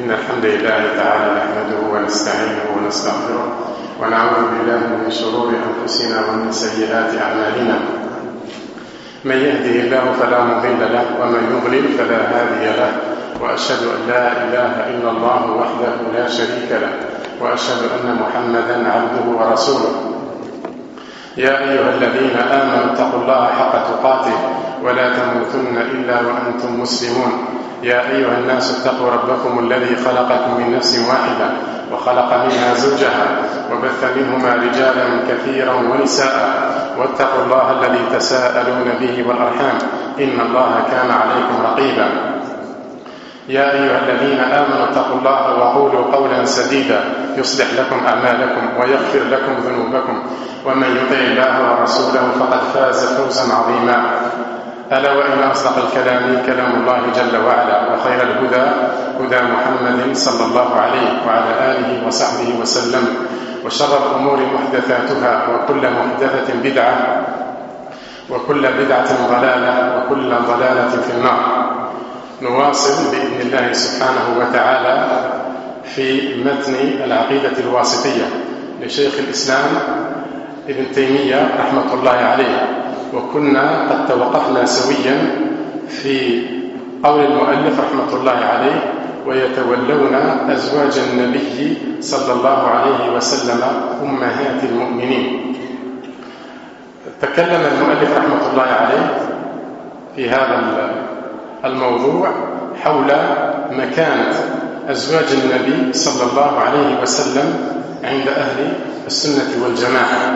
إن الحمد لله تعالى نحمده ونستعينه ونستغفره ونعوذ بالله من شرور أنفسنا ومن سيئات أعمالنا. من يهده الله فلا مضل له ومن يضلل فلا هادي له، وأشهد أن لا إله إلا الله وحده لا شريك له، وأشهد أن محمدا عبده ورسوله. يا أيها الذين آمنوا اتقوا الله حق تقاته ولا تموتن إلا وأنتم مسلمون. يا أيها الناس اتقوا ربكم الذي خلقكم من نفس واحدة وخلق منها زوجها وبث منهما رجالا كثيرا ونساء، واتقوا الله الذي تساءلون به والأرحام إن الله كان عليكم رقيبا. يا أيها الذين آمنوا اتقوا الله وقولوا قولا سديدا يصلح لكم أعمالكم ويغفر لكم ذنوبكم، ومن يطع الله ورسوله فقد فاز فوزا عظيما. ألا وإن أصدق الكلام كلام الله جل وعلا، وخير الهدى هدى محمد صلى الله عليه وعلى آله وصحبه وسلم، وشر الأمور محدثاتها، وكل محدثة بدعة، وكل بدعة ضلالة، وكل ضلالة في النار. نواصل بإذن الله سبحانه وتعالى في متن العقيدة الواسطية لشيخ الإسلام ابن تيمية رحمة الله عليه، وكنا قد توقفنا سويا في قول المؤلف رحمة الله عليه: ويتولون أزواج النبي صلى الله عليه وسلم أمهات المؤمنين. تكلم المؤلف رحمة الله عليه في هذا الموضوع حول مكانة أزواج النبي صلى الله عليه وسلم عند أهل السنة والجماعة،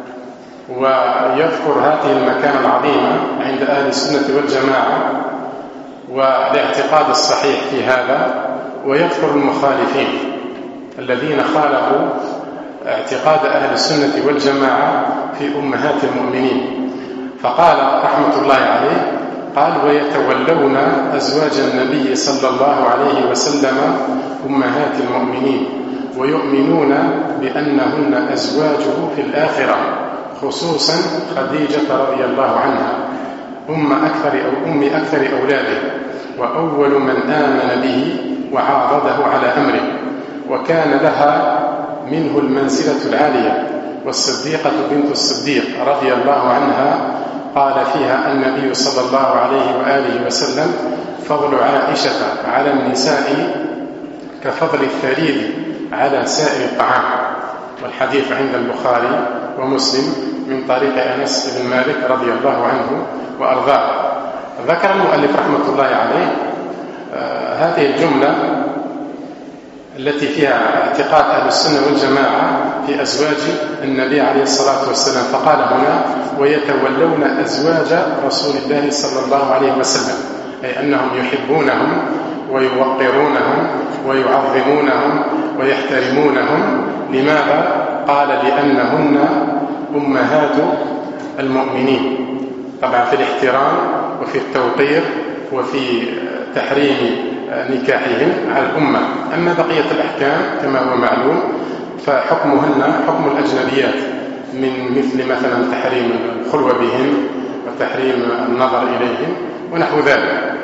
ويذكر هذه المكانة العظيمة عند أهل السنة والجماعة والاعتقاد الصحيح في هذا، ويذكر المخالفين الذين خالفوا اعتقاد أهل السنة والجماعة في أمهات المؤمنين. فقال رحمة الله عليه: قال: ويتولون أزواج النبي صلى الله عليه وسلم أمهات المؤمنين، ويؤمنون بأنهن أزواجه في الآخرة، خصوصا خديجة رضي الله عنها أم أكثر أولاده، وأول من آمن به وعارضه على أمره، وكان لها منه المنزلة العالية. والصديقة بنت الصديق رضي الله عنها قال فيها النبي صلى الله عليه وآله وسلم: فضل عائشة على النساء كفضل الثريد على سائر الطعام. والحديث عند البخاري ومسلم من طريق أنس بن مالك رضي الله عنه وأرضاه. ذكر المؤلف رحمة الله عليه هذه الجملة التي فيها اعتقاد أهل السنة والجماعة في أزواج النبي عليه الصلاة والسلام، فقال هنا: ويتولون أزواج رسول الله صلى الله عليه وسلم، أي أنهم يحبونهم ويوقرونهم ويعظمونهم ويحترمونهم. لماذا؟ قال: لأنهن أمهات المؤمنين. طبعا في الاحترام وفي التوقير وفي تحريم نكاحهم على الأمة. أما بقية الأحكام كما هو معلوم فحكمهن حكم الأجنبيات، من مثل مثلا تحريم الخلوة بهم وتحريم النظر إليهم ونحو ذلك.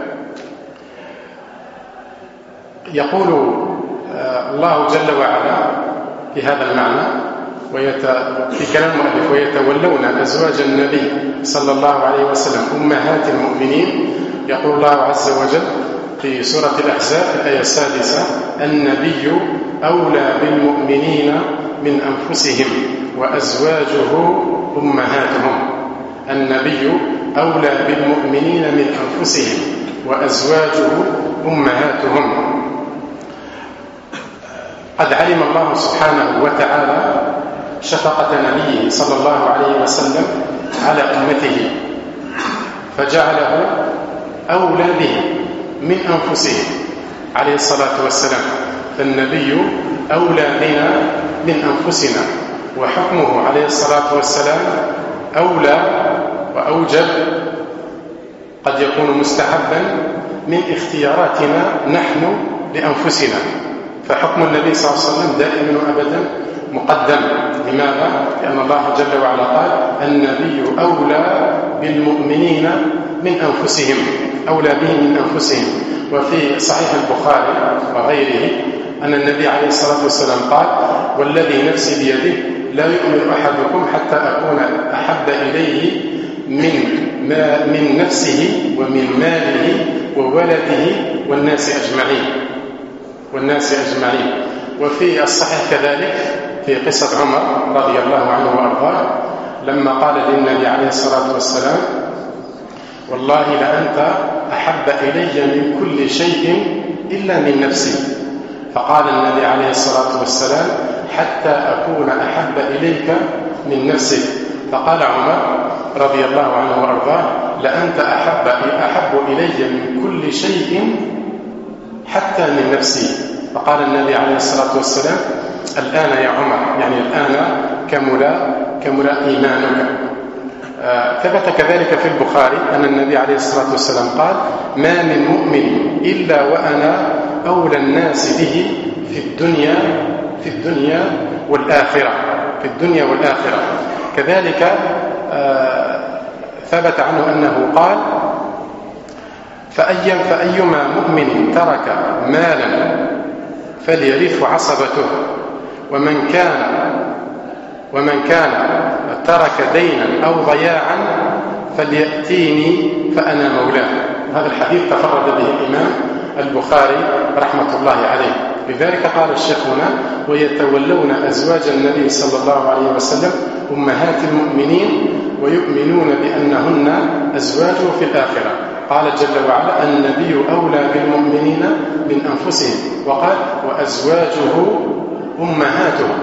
يقول الله جل وعلا في هذا المعنى في كلام المؤلف: ويتولون أزواج النبي صلى الله عليه وسلم أمهات المؤمنين. يقول الله عز وجل في سورة الأحزاب في الآية 6: النبي أولى بالمؤمنين من أنفسهم وأزواجه أمهاتهم. النبي أولى بالمؤمنين من أنفسهم وأزواجه أمهاتهم. قد علم الله سبحانه وتعالى شفقة نبيه صلى الله عليه وسلم على أمته، فجعله أولى بهم من أنفسهم عليه الصلاة والسلام. فالنبي أولى بنا من أنفسنا، وحكمه عليه الصلاة والسلام أولى وأوجب، قد يكون مستحبا من اختياراتنا نحن لأنفسنا. فحكم النبي صلى الله عليه وسلم دائما وأبدا مقدم. لماذا؟ لأن الله جل وعلا قال النبي أولى بالمؤمنين من أنفسهم، أولى بهم من أنفسهم. وفي صحيح البخاري وغيره أن النبي عليه الصلاة والسلام قال والذي نفسي بيده لا يؤمن أحدكم حتى أكون أحب إليه من نفسه ومن ماله وولده والناس أجمعين. وفي الصحيح كذلك في قصة عمر رضي الله عنه وأرضاه لما قال للنبي عليه الصلاة والسلام والله لأنت أحب إلي من كل شيء إلا من نفسي، فقال النبي عليه الصلاة والسلام حتى أكون أحب إليك من نفسك. فقال عمر رضي الله عنه وأرضاه لأنت أحب إلي من كل شيء حتى من نفسي. فقال النبي عليه الصلاة والسلام الآن يا عمر، يعني الآن كمل إيمانك. ثبت كذلك في البخاري أن النبي عليه الصلاة والسلام قال ما من مؤمن إلا وأنا أولى الناس به في الدنيا والآخرة. كذلك ثبت عنه أنه قال فأيما مؤمن ترك مالا فليرث عصبته، ومن كان ترك دينا أو ضياعا فليأتيني فأنا مولاه. هذا الحديث تفرد به الإمام البخاري رحمة الله عليه. لذلك قال الشيخ هنا ويتولون أزواج النبي صلى الله عليه وسلم أمهات المؤمنين ويؤمنون بأنهن أزواجه في الآخرة. قال جل وعلا النبي أولى بالمؤمنين من أنفسهم، وقال وأزواجه أمهاتهم،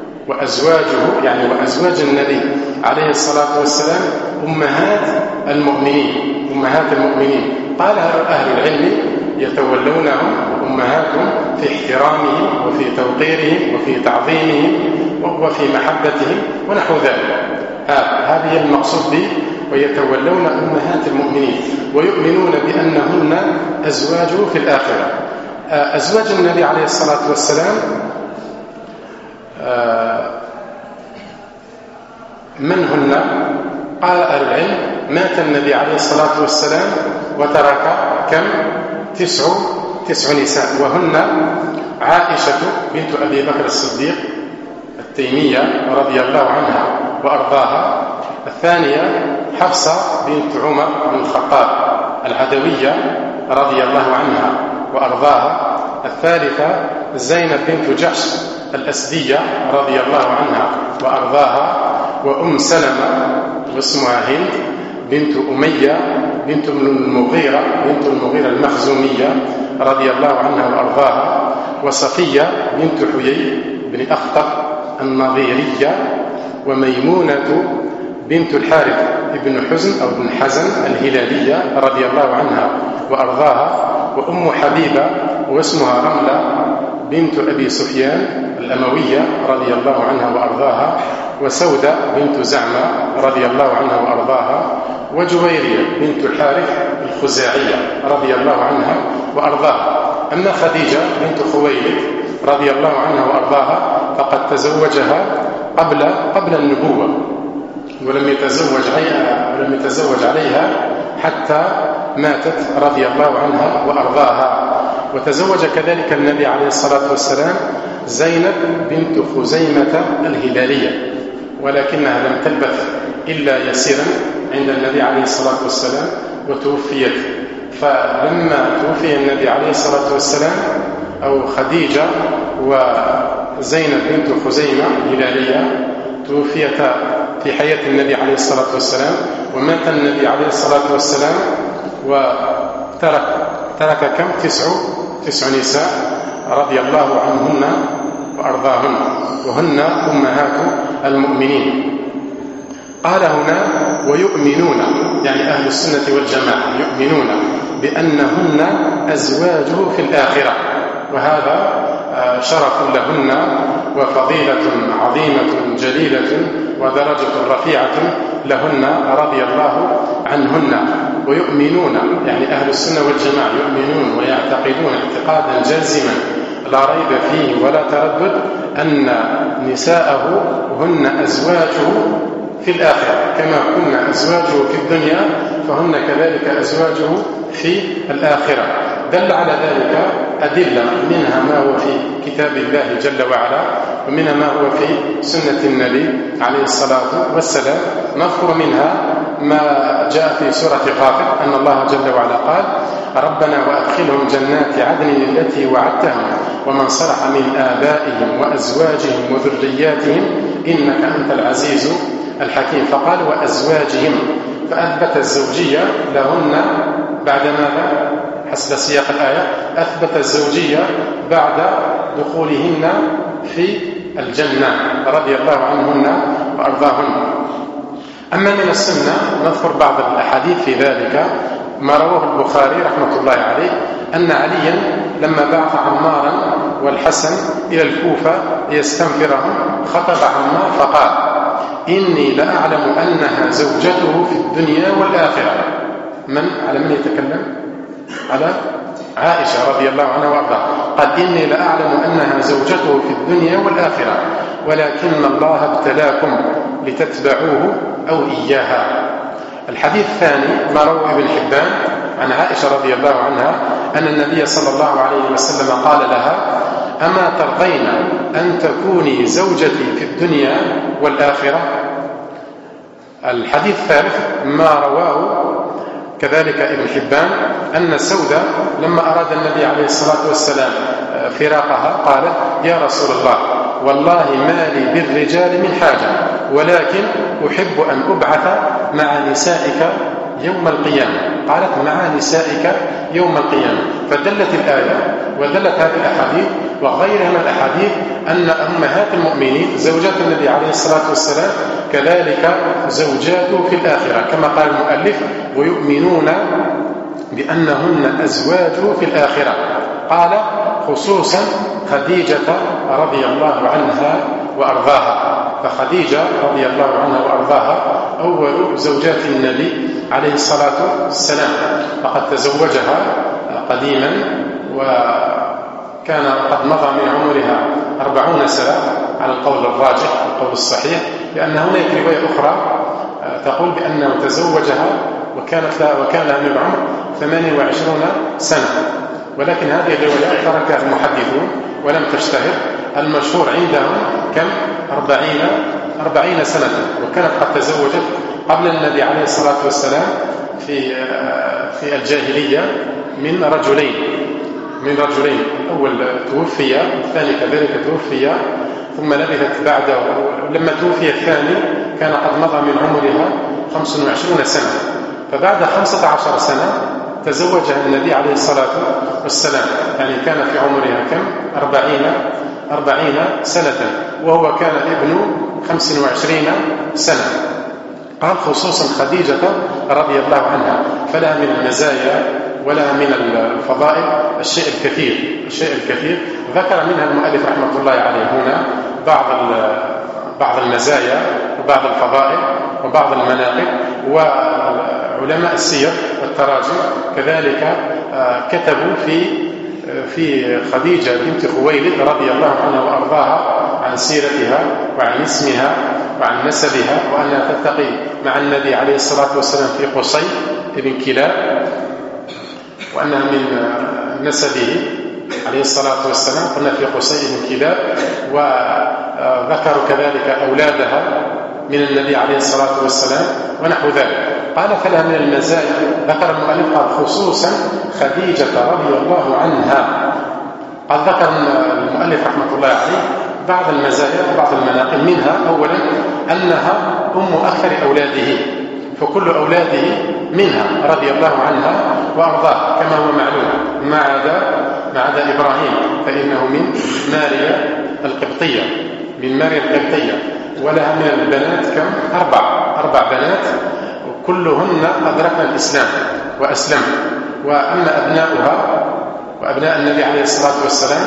وأزواج النبي عليه الصلاة والسلام أمهات المؤمنين. قال أهل العلم يتولونهم أمهاتهم في احترامهم وفي توقيرهم وفي تعظيمهم وفي محبتهم ونحو ذلك. هذه المقصود به ويتولون أمهات المؤمنين ويؤمنون بأنهن أزواجه في الآخرة. أزواج النبي عليه الصلاة والسلام من هن؟ قال أهل العلم مات النبي عليه الصلاة والسلام وترك كم؟ 9 نساء، وهن عائشة بنت أبي بكر الصديق التيمية رضي الله عنها وأرضاها، الثانية حفصة بنت عمر بن الخطاب العدوية رضي الله عنها وأرضاها، الثالثة زينب بنت جحش الأسدية رضي الله عنها وأرضاها، وأم سلمة واسمها هند بنت أمية بنت المغيرة المخزومية رضي الله عنها وأرضاها، وصفية بنت حيي بن أخطب النظيرية، وميمونة بنت الحارث بن حزن أو بن حزن الهلالية رضي الله عنها وأرضاها، وأم حبيبة واسمها رملة بنت أبي سفيان الأموية رضي الله عنها وأرضاها، وسودة بنت زعمة رضي الله عنها وأرضاها، وجويرية بنت الحارث الخزاعية رضي الله عنها وأرضاها. أما خديجة بنت خويلد رضي الله عنها وأرضاها فقد تزوجها قبل النبوة ولم يتزوج عليها حتى ماتت رضي الله عنها وأرضاها. وتزوج كذلك النبي عليه الصلاة والسلام زينب بنت خزيمة الهلالية، ولكنها لم تلبث إلا يسيرا عند النبي عليه الصلاة والسلام وتوفيت. فلما توفي النبي عليه الصلاة والسلام أو خديجة وزينب بنت خزيمة الهلالية توفيتا في حياة النبي عليه الصلاة والسلام، ومات النبي عليه الصلاة والسلام وترك كم؟ 9 نساء رضي الله عنهن وأرضاهن، وهن أمهات المؤمنين. قال هنا ويؤمنون، يعني أهل السنة والجماعة يؤمنون بأنهن أزواجه في الآخرة، وهذا شرف لهن وفضيلة عظيمة جليلة ودرجة رفيعة لهن رضي الله عنهن. ويؤمنون يعني أهل السنة والجماعة يؤمنون ويعتقدون اعتقادا جازما لا ريب فيه ولا تردد أن نساءه هن أزواجه في الآخرة، كما كن أزواجه في الدنيا فهن كذلك أزواجه في الآخرة. دل على ذلك أدلة، منها ما هو في كتاب الله جل وعلا، ومنها ما هو في سنة النبي عليه الصلاة والسلام. نذكر منها ما جاء في سورة غافر أن الله جل وعلا قال: ربنا وأدخلهم جنات عدن التي وعدتهم ومن صلح من آبائهم وأزواجهم وذرياتهم إنك أنت العزيز الحكيم. فقال وأزواجهم، فأثبت الزوجية لهن بعد ماذا؟ حسب سياق الآية أثبت الزوجية بعد دخولهن في الجنة رضي الله عنهن وأرضاهن. أما من السنة نذكر بعض الأحاديث في ذلك. ما رواه البخاري رحمة الله عليه أن عليا لما بعث عمارا والحسن إلى الكوفة ليستنفرهم خطب عمار فقال: إني لأعلم أنها زوجته في الدنيا والآخرة. على من يتكلم؟ على عائشة رضي الله عنها وارضاها. قال: إني لأعلم أنها زوجته في الدنيا والآخرة ولكن الله ابتلاكم لتتبعوه أو إياها. الحديث الثاني ما روى ابن حبان عن عائشة رضي الله عنها أن النبي صلى الله عليه وسلم قال لها: أما ترضين أن تكوني زوجتي في الدنيا والآخرة؟ الحديث الثالث ما رواه كذلك ابن حبان أن سودة لما أراد النبي عليه الصلاة والسلام فراقها قالت: يا رسول الله والله ما لي بالرجال من حاجة ولكن أحب أن أبعث مع نسائك يوم القيامة. قالت: مع نسائك يوم القيامة. فدلت الآية ودلت هذه الأحاديث وغيرها من الأحاديث أن أمهات المؤمنين زوجات النبي عليه الصلاة والسلام كذلك زوجاته في الآخرة، كما قال المؤلف: ويؤمنون بأنهن أزواجه في الآخرة. قال: خصوصا خديجة رضي الله عنها وأرضاها. فخديجة رضي الله عنها وأرضاها أول زوجات النبي عليه الصلاة والسلام، فقد تزوجها قديما وكان قد مضى من عمرها 40 سنة على القول الراجح القول الصحيح، لأن هناك رواية أخرى تقول بأنه تزوجها وكان من العمر 28 سنة، ولكن هذه الروايات تركها المحدثون ولم تشتهر. المشهور عندهم كم 40 سنة، وكانت قد تزوجت قبل النبي عليه الصلاة والسلام في الجاهلية من رجلين، أول توفي الثاني كذلك توفي، ثم لبثت بعده. لما توفي الثاني كان قد مضى من عمرها 25 سنة، فبعد 15 سنة تزوجها النبي عليه الصلاة والسلام، يعني كان في عمرها كم 40 سنة، وهو كان ابن 25 سنة. قال: خصوصا خديجة رضي الله عنها، فلها من المزايا ولها من الفضائل الشيء الكثير ذكر منها المؤلف رحمة الله عليه هنا بعض المزايا وبعض الفضائل وبعض المناقب. وعلماء السير والتراجم كذلك كتبوا في خديجة بنت خويلد رضي الله عنها وأرضاها عن سيرتها وعن اسمها وعن نسبها، وأنها تلتقي مع النبي عليه الصلاة والسلام في قصي بن كلاب، وأنها من نسبه عليه الصلاة والسلام، قلنا في قصي بن كلاب. وذكروا كذلك أولادها من النبي عليه الصلاة والسلام ونحو ذلك. قال: فلها من المزايا، ذكر المؤلف قال: خصوصا خديجة رضي الله عنها. قد ذكر المؤلف رحمة الله عليه بعض المزايا وبعض المناقب، منها أولا أنها أم أكثر أولاده، فكل أولاده منها رضي الله عنها وأرضاه كما هو معلوم، ما عدا إبراهيم فإنه من ماريا القبطية، ولها من البنات كم 4 بنات، كلهن أدركن الإسلام وأسلم. وأما أبناؤها وأبناء النبي عليه الصلاة والسلام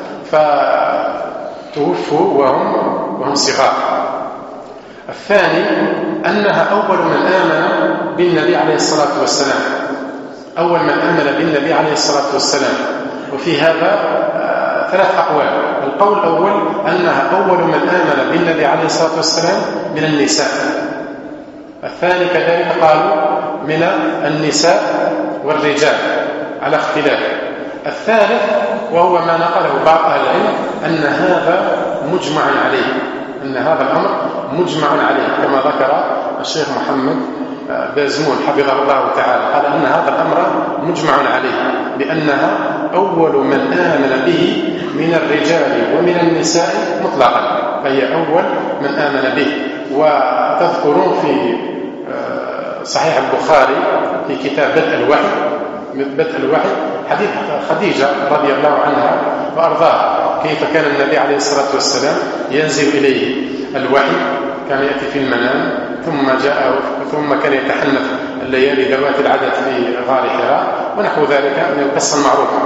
فتوفوا وهم صغار. الثاني أنها أول من آمن بالنبي عليه الصلاة والسلام، وفي هذا ثلاث أقوال. القول الأول أنها أول من آمن بالنبي عليه الصلاة والسلام من النساء. الثاني كذلك قالوا من النساء والرجال على اختلاف. الثالث وهو ما نقله بعض أهل العلم أن هذا مجمع عليه، أن هذا الأمر مجمع عليه، كما ذكر الشيخ محمد بازمون حفظه الله تعالى، قال أن هذا الأمر مجمع عليه، بأنها أول من آمن به من الرجال ومن النساء مطلقا، فهي أول من آمن به. وتذكرون في صحيح البخاري في كتاب بدء الوحي حديث خديجة رضي الله عنها وأرضاها، كيف كان النبي عليه الصلاة والسلام ينزل إليه الوحي، كان يأتي في المنام ثم كان يتحنث الليالي ذوات العدد في غار حراء ونحو ذلك من القصة المعروفة.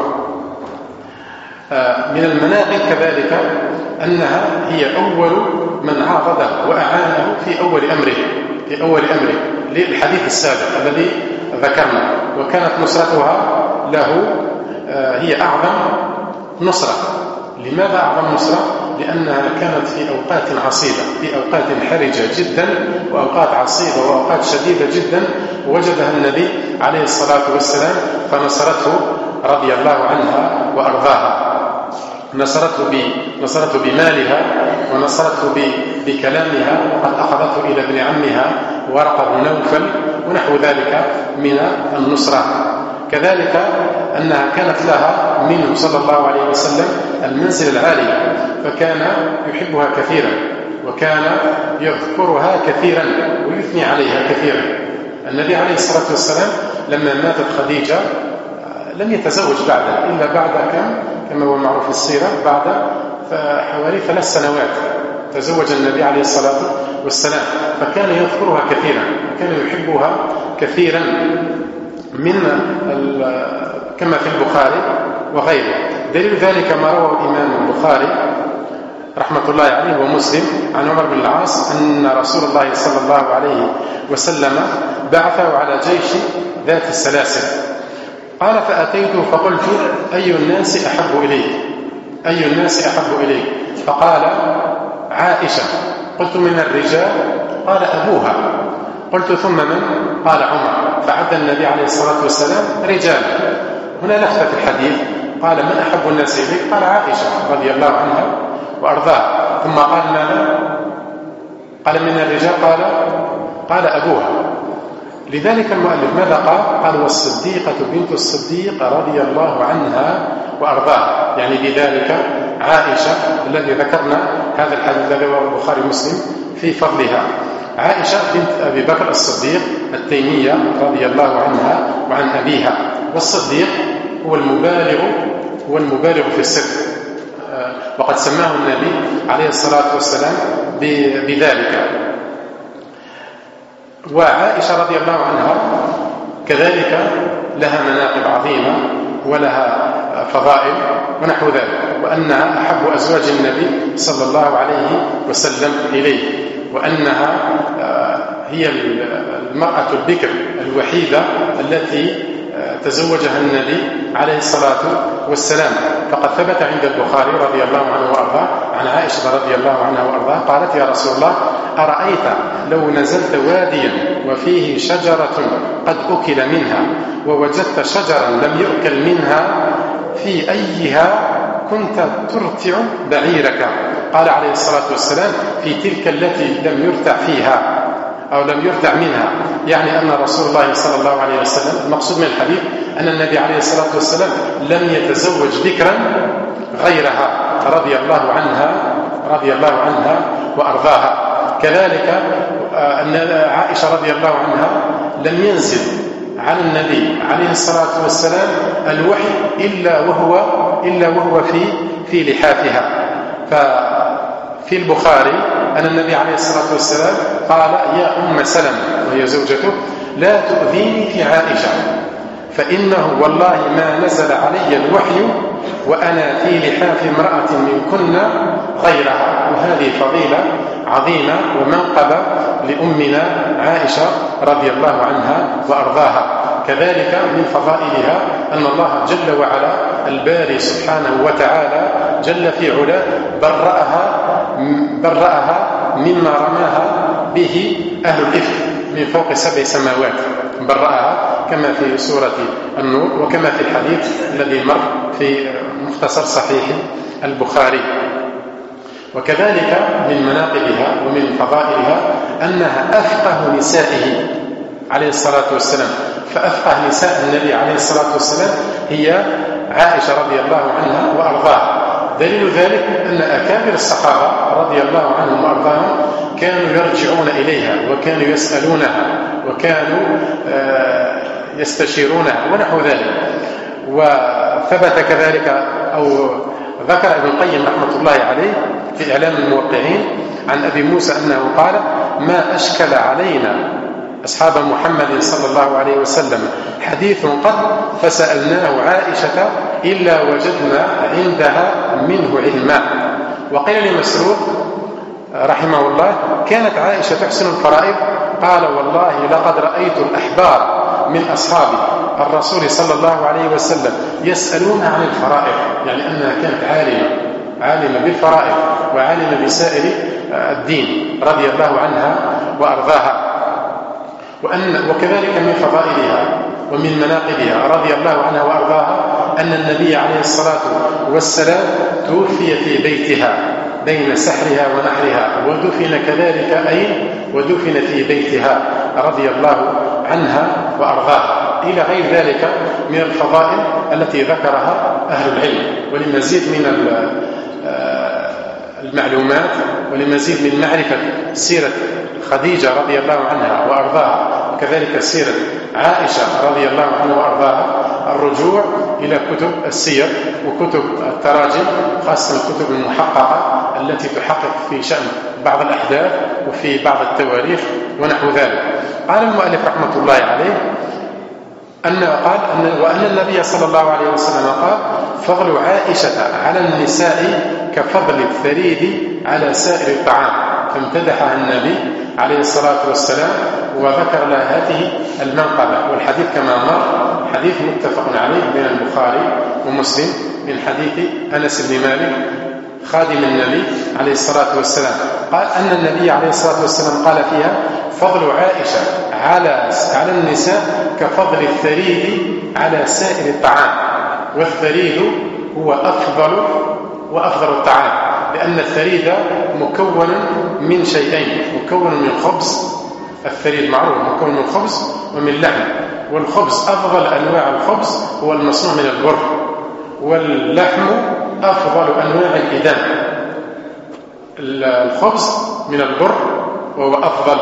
من المناقب كذلك أنها هي أول من عارضه وأعانه في أول أمره للحديث السابق الذي ذكرنا، وكانت نصرتها له هي أعظم نصرة. لماذا أعظم نصرة؟ لأنها كانت في أوقات عصيبة، في أوقات حرجة جدا وأوقات عصيبة وأوقات شديدة جدا، ووجدها النبي عليه الصلاة والسلام فنصرته رضي الله عنها وأرضاها. نصرته بمالها ونصرته بكلامها، وقد أخذته إلى ابن عمها ورقة بن نوفل ونحو ذلك من النصرة. كذلك أنها كانت لها منه صلى الله عليه وسلم المنزل العالي، فكان يحبها كثيرا وكان يذكرها كثيرا ويثني عليها كثيرا. النبي عليه الصلاة والسلام لما ماتت خديجة لم يتزوج بعدها إلا بعد كما هو معروف في السيرة بعد حوالي 3 سنوات تزوج النبي عليه الصلاة والسلام، فكان يذكرها كثيرا وكان يحبها كثيرا كما في البخاري وغيره. دليل ذلك ما روى الإمام البخاري رحمة الله عليه ومسلم عن عمر بن العاص أن رسول الله صلى الله عليه وسلم بعثه على جيش ذات السلاسل، قال فأتيته فقلت أي الناس أحب إليك؟ فقال عائشة. قلت من الرجال؟ قال أبوها. قلت ثم من؟ قال عمر. فعد النبي عليه الصلاة والسلام رجال. هنا لفتة في الحديث، قال من أحب الناس إليك؟ قال عائشة رضي الله عنها وأرضاها. ثم قال ماذا؟ قال من الرجال؟ قال أبوها. لذلك المؤلف ماذا قال والصديقة بنت الصديق رضي الله عنها وأرضاها، يعني بذلك عائشة الذي ذكرنا هذا الحديث الذي رواه البخاري ومسلم في فضلها. عائشة بنت أبي بكر الصديق التيمية رضي الله عنها وعن أبيها. والصديق هو المبالغ في الصدق، وقد سماه النبي عليه الصلاة والسلام بذلك. وعائشة رضي الله عنها كذلك لها مناقب عظيمة ولها فضائل ونحو ذلك، وأنها أحب أزواج النبي صلى الله عليه وسلم إليه، وأنها هي المرأة البكر الوحيدة التي تزوجها النبي عليه الصلاة والسلام. فقد ثبت عند البخاري رضي الله عنه وأرضاه عن عائشة رضي الله عنها وأرضاه قالت يا رسول الله أرأيت لو نزلت واديا وفيه شجرة قد أكل منها ووجدت شجرا لم يؤكل منها في أيها كنت ترتع بعيرك؟ قال عليه الصلاة والسلام في تلك التي لم يرتع فيها أو لم يرتع منها، يعني أن رسول الله صلى الله عليه وسلم المقصود من الحديث أن النبي عليه الصلاة والسلام لم يتزوج ذكرا غيرها رضي الله عنها وأرضاها. كذلك أن عائشة رضي الله عنها لم ينزل على النبي عليه الصلاة والسلام الوحي إلا وهو في لحافها. ففي البخاري أن النبي عليه الصلاة والسلام قال يا أم سلمة وهي زوجته لا تؤذيني في عائشة فإنه والله ما نزل علي الوحي وأنا في لحاف امرأة منكن غيرها. وهذه فضيلة عظيمة ومنقبة لأمنا عائشة رضي الله عنها وأرضاها. كذلك من فضائلها أن الله جل وعلا الباري سبحانه وتعالى جل في علاه برأها مما رماها به أهل الإفك من فوق 7 سماوات، برأها كما في سورة النور وكما في الحديث الذي مر في مختصر صحيح البخاري. وكذلك من مناقبها ومن فضائلها أنها أفقه نسائه عليه الصلاة والسلام، فأفقه نساء النبي عليه الصلاة والسلام هي عائشة رضي الله عنها وأرضاها. دليل ذلك أن أكابر الصحابة رضي الله عنهم وأرضاهم كانوا يرجعون إليها وكانوا يسألونها وكانوا يستشيرونها ونحو ذلك. وثبت كذلك أو ذكر ابن القيم رحمة الله عليه في إعلام الموقعين عن أبي موسى أنه قال: ما أشكل علينا أصحاب محمد صلى الله عليه وسلم حديث قط فسألناه عائشة إلا وجدنا عندها منه علما. وقيل لمسروق رحمه الله: كانت عائشة تحسن الفرائض؟ قال: والله لقد رأيت الأحبار من أصحاب الرسول صلى الله عليه وسلم يسألون عن الفرائض، يعني أنها كانت عالمة بالفرائض وعالمة بسائر الدين رضي الله عنها وأرضاها. وكذلك من فضائلها ومن مناقبها رضي الله عنها وأرضاها أن النبي عليه الصلاة والسلام توفي في بيتها بين سحرها ونحرها، ودفن كذلك ودفن في بيتها رضي الله عنها وأرضاها، إلى غير ذلك من الفضائل التي ذكرها أهل العلم. ولمزيد من المعلومات ولمزيد من معرفة سيرة خديجة رضي الله عنها وأرضاها وكذلك سيرة عائشة رضي الله عنها وأرضاها الرجوع إلى كتب السير وكتب التراجم، خاصة الكتب المحققة التي تحقق في شأن بعض الأحداث وفي بعض التواريخ ونحو ذلك. قال المؤلف رحمة الله عليه وأن النبي صلى الله عليه وسلم قال: فضل عائشة على النساء كفضل الثريد على سائر الطعام، فامتدحها النبي عليه الصلاة والسلام وذكر لها هذه المنقبة. والحديث كما مر حديث متفق عليه بين البخاري ومسلم من حديث أنس بن مالك خادم النبي عليه الصلاة والسلام، قال أن النبي عليه الصلاة والسلام قال فيها: فضل عائشة على النساء كفضل الثريد على سائر الطعام. والثريد هو أفضل الطعام، لأن الثريد مكون من شيئين: مكون من خبز، الثريد معروف مكون من خبز ومن لحم، والخبز أفضل أنواع الخبز هو المصنوع من البر، واللحم أفضل أنواع الإدام. الخبز من البر وهو أفضل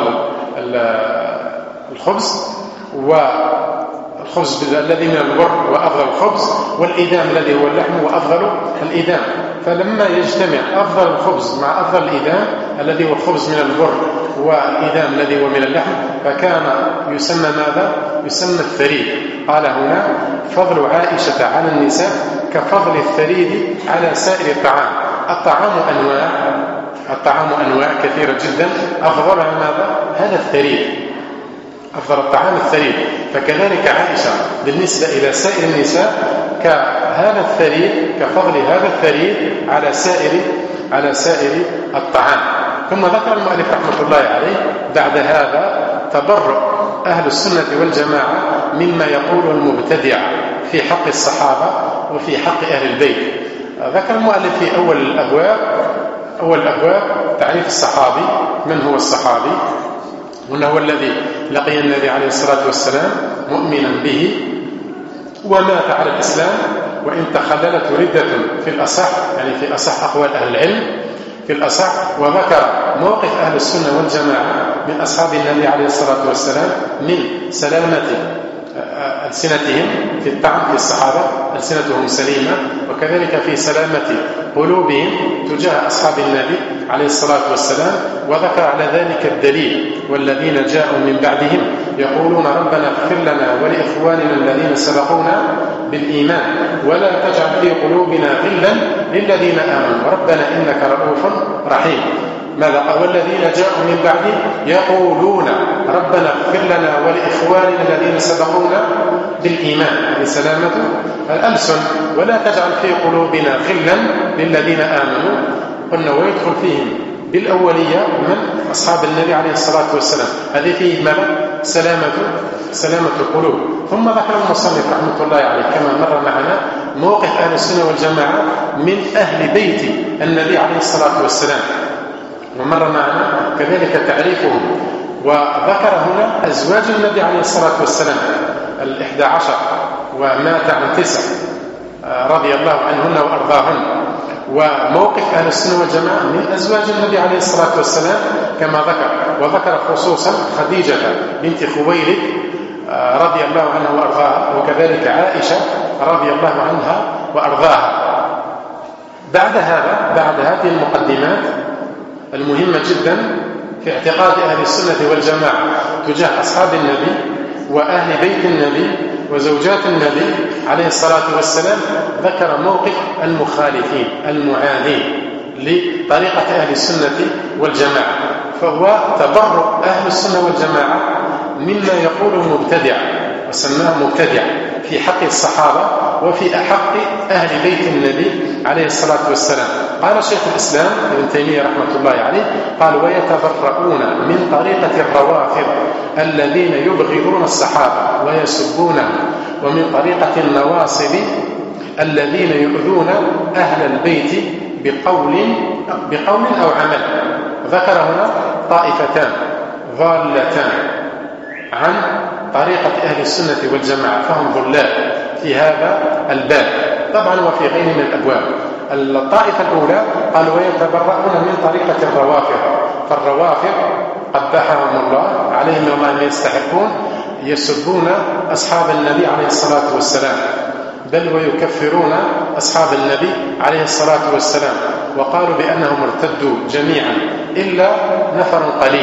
الخبز، والخبز الذي من البر هو أفضل الخبز، والإدام الذي هو اللحم هو أفضل الإدام. فلما يجتمع أفضل الخبز مع أفضل الإدام الذي هو الخبز من البر والإدام الذي هو من اللحم، فكان يسمى ماذا؟ يسمى الثريد. قال هنا: فضل عائشة على النساء كفضل الثريد على سائر الطعام. الطعام أنواع كثيرة جدا، أفضلها ماذا؟ هذا الثريد، أفضل الطعام الثريد. فكذلك عائشة بالنسبة إلى سائر النساء كهذا الثريد، كفضل هذا الثريد على سائر الطعام. ثم ذكر المؤلف رحمة الله عليه بعد هذا تبرؤ أهل السنة والجماعة مما يقوله المبتدع في حق الصحابة وفي حق أهل البيت. ذكر المؤلف في أول الأبواب تعريف الصحابي، من هو الصحابي؟ وأنه هو الذي لقي النبي عليه الصلاة والسلام مؤمنا به ومات على الإسلام، وإن تخللت ردة في الأصح، يعني في أصح أقوال أهل العلم في الأصح. وذكر موقف أهل السنة والجماعة من أصحاب النبي عليه الصلاة والسلام من سلامة ألسنتهم في الطعن في الصحابة، ألسنتهم سليمة، وكذلك في سلامة قلوبهم تجاه أصحاب النبي عليه الصلاة والسلام. وذكر على ذلك الدليل: والذين جاءوا من بعدهم يقولون ربنا اغفر لنا ولإخواننا الذين سبقونا بالإيمان ولا تجعل في قلوبنا غلا للذين آمنوا ربنا إنك رؤوف رحيم. ماذا قال؟ والذين جاءوا من بعدهم يقولون ربنا اغفر لنا ولإخواننا الذين سبقونا بالإيمان، يعني سلامة الألسن. ولا تجعل في قلوبنا غلا للذين آمنوا. قلنا ويدخل فيهم بالأولية من أصحاب النبي عليه الصلاة والسلام. هذه فيه ماذا؟ سلامة القلوب. ثم ذكر المصنف رحمة الله عليه كما مر معنا موقف أهل السنة والجماعة من أهل بيت النبي عليه الصلاة والسلام، ومر معنا كذلك تعريفهم. وذكر هنا أزواج النبي عليه الصلاة والسلام 11 ومات عن 9 رضي الله عنهن وأرضاهن. وموقف أهل السنة والجماعة من أزواج النبي عليه الصلاة والسلام كما ذكر، وذكر خصوصا خديجة بنت خويلد رضي الله عنها وأرضاها، وكذلك عائشة رضي الله عنها وأرضاها. بعد هذه المقدمات المهمة جدا في اعتقاد أهل السنة والجماعة تجاه أصحاب النبي وأهل بيت النبي وزوجات النبي عليه الصلاة والسلام، ذكر موقف المخالفين المعادين لطريقة أهل السنة والجماعة، فهو تبرؤ أهل السنة والجماعة مما يقوله مبتدع، وسماه مبتدع في حق الصحابة وفي حق أهل بيت النبي عليه الصلاة والسلام. قال شيخ الإسلام ابن تيمية رحمة الله عليه قال: ويتبرؤون من طريقة الروافض الذين يبغضون الصحابة ويسبونهم، ومن طريقة النواصب الذين يؤذون أهل البيت بقول أو عمل. ذكر هنا طائفتان ضالتان عن طريقة أهل السنة والجماعة، فهم ضلال في هذا الباب طبعا وفي غيره من الأبواب. الطائفة الأولى قال: ويتبرؤون من طريقة الروافض. فالروافض قبحهم الله عليهم ما يستحقون، يسبون أصحاب النبي عليه الصلاة والسلام، بل ويكفرون أصحاب النبي عليه الصلاة والسلام، وقالوا بأنهم ارتدوا جميعا إلا نفر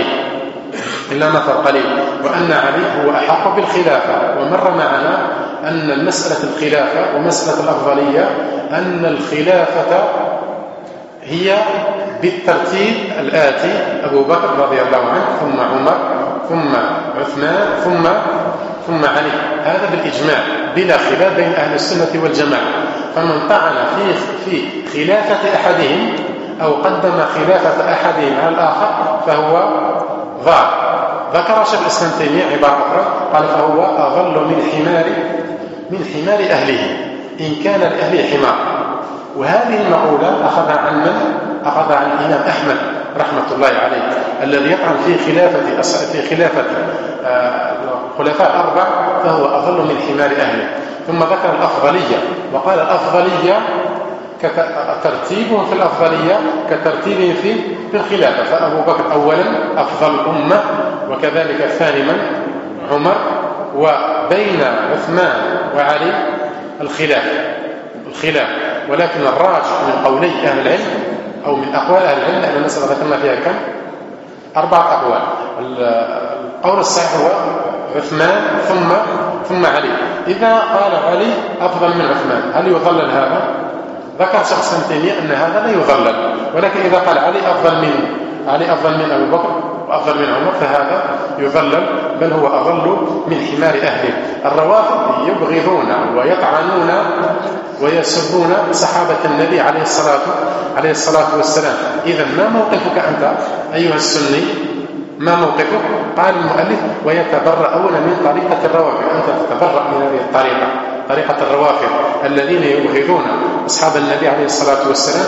قليل، وأن علي هو أحق بالخلافة. ومر معنا أن مسألة الخلافة ومسألة الأفضلية أن الخلافة هي بالترتيب الآتي: أبو بكر رضي الله عنه، ثم عمر، ثم عثمان، ثم علي. هذا بالإجماع بلا خلاف بين أهل السنة والجماعة. فمن طعن في خلافة أحدهم أو قدم خلافة أحدهم على الآخر فهو ضال. ذكر شيخ الإسلام تيمية عبارة أخرى قال: فهو أضل من حمار أهله إن كان لأهله حمار. وهذه المقولة أخذها عن من؟ أخذها عن الإمام أحمد رحمة الله عليه، الذي يطعن في خلافة الخلفاء الأربع فهو أضل من حمار أهله. ثم ذكر الأفضلية وقال: الأفضلية ترتيبهم في الأفضلية كترتيبهم في الخلافة، فأبو بكر أولا أفضل الأمة، وكذلك ثاني من؟ عمر، وبين عثمان وعلي الخلاف. ولكن الراجح من قولي أهل العلم أو من أقوال أهل العلم، لأن المسألة ذكرنا فيها كم؟ 4 أقوال. القول الصحيح هو عثمان ثم علي. إذا قال علي أفضل من عثمان هل يضلل هذا؟ ذكر شخص تيمية أن هذا لا يضلل، ولكن إذا قال علي أفضل من أبو بكر وأفضل من عمر فهذا يضلل، بل هو أضل من حمار أهله. الروافض يبغضون ويطعنون ويسبون صحابة النبي عليه الصلاة والسلام. إذن ما موقفك أنت أيها السني؟ ما موقفك؟ قال المؤلف: ويتبرؤون من طريقة الروافض. أنت تتبرأ من هذه الطريقة، طريقة الروافض الذين يبغضون أصحاب النبي عليه الصلاة والسلام